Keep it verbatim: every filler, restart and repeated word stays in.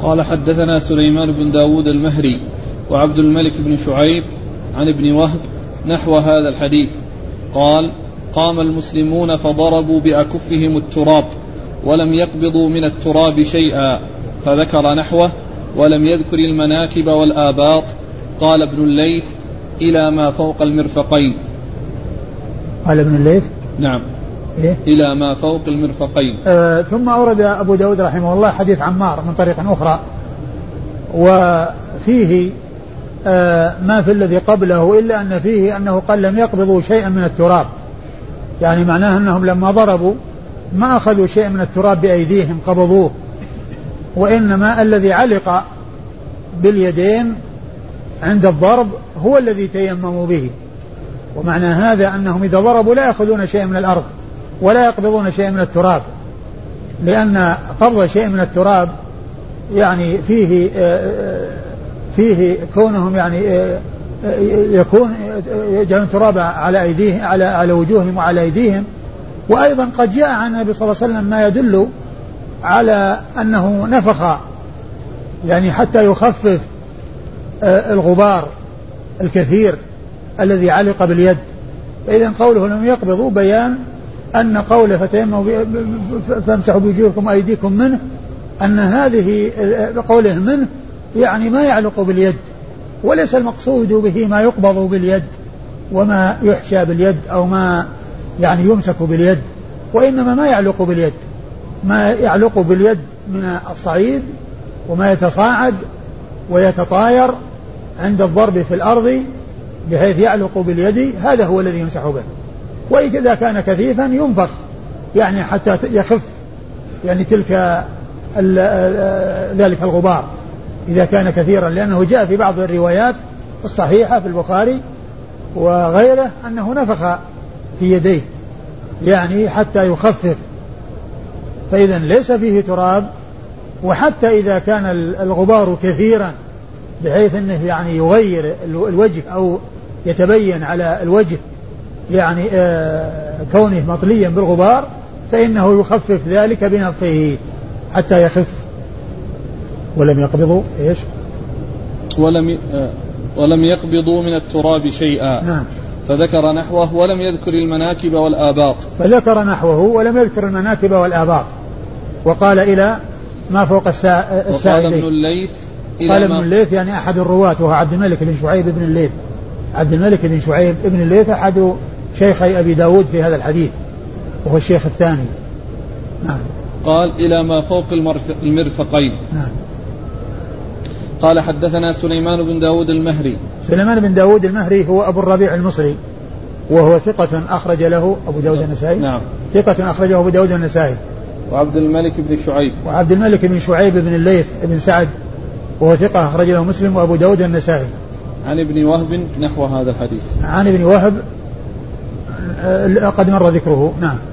قال حدثنا سليمان بن داود المهري وعبد الملك بن شعيب عن ابن وهب نحو هذا الحديث. قال قام المسلمون فضربوا بأكفهم التراب ولم يقبضوا من التراب شيئا، فذكر نحوه ولم يذكر المناكب والآباط. قال ابن الليث إلى ما فوق المرفقين. قال ابن الليث نعم إيه؟ إلى ما فوق المرفقين. آه ثم أورد أبو داود رحمه الله حديث عمار من طريق أخرى، وفيه آه ما في الذي قبله، إلا أن فيه أنه قال لم يقبضوا شيئا من التراب، يعني معناه أنهم لما ضربوا ما أخذوا شيئا من التراب بأيديهم قبضوه، وإنما الذي علق باليدين عند الضرب هو الذي تيمموا به. ومعنى هذا أنهم إذا ضربوا لا يأخذون شيئا من الأرض ولا يقبضون شيئا من التراب، لأن قبض شيء من التراب يعني فيه فيه كونهم يعني يكون يجعلون تراب على أيديهم على على وجوههم وعلى أيديهم. وأيضا قد جاء عن النبي صلى الله عليه وسلم ما يدل على أنه نفخ يعني حتى يخفف الغبار الكثير الذي علق باليد. فإذا قوله لم يقبضوا بيان أن قوله فتيمموا فامسحوا بوجوهكم وأيديكم منه، أن هذه قوله منه يعني ما يعلق باليد، وليس المقصود به ما يقبض باليد وما يحشى باليد أو ما يعني يمسك باليد، وإنما ما يعلق باليد، ما يعلق باليد من الصعيد وما يتصاعد ويتطاير عند الضرب في الأرض بحيث يعلق باليد، هذا هو الذي يمسح به. وإذا كان كثيفا ينفخ يعني حتى يخف يعني تلك ذلك الغبار إذا كان كثيرا، لأنه جاء في بعض الروايات الصحيحة في البخاري وغيره أنه نفخ في يديه يعني حتى يخفف، فإذا ليس فيه تراب. وحتى إذا كان الغبار كثيرا بحيث أنه يعني يغير الوجه أو يتبين على الوجه يعني آه كونه مطليا بالغبار، فإنه يخفف ذلك بنفخه حتى يخف. ولم يقبضوا إيش ولم آه ولم يقبضوا من التراب شيئا. نعم. فذكر نحوه ولم يذكر المناكب والآباط. فذكر نحوه ولم يذكر المناكب والآباط، وقال إلى ما فوق الساعدين. وقال ابن الليث قال ابن الليث يعني أحد الرواة وهو عبد الملك بن شعيب بن الليث. عبد الملك بن شعيب بن الليث أحد شيخي أبي داود في هذا الحديث وهو الشيخ الثاني. نعم. قال إلى ما فوق المرفقين. نعم. قال حدثنا سليمان بن داود المهري. سليمان بن داود المهري هو أبو الربيع المصري وهو ثقة أخرج له أبو داود النسائي. نعم. ثقة أخرجه أبو داود النسائي. وعبد الملك بن شعيب. وعبد الملك بن شعيب بن الليث بن سعد وهو ثقة أخرج له مسلم وأبو داود النسائي. عن ابن وهب نحو هذا الحديث. عن ابن وهب قد مر ذكره. نعم.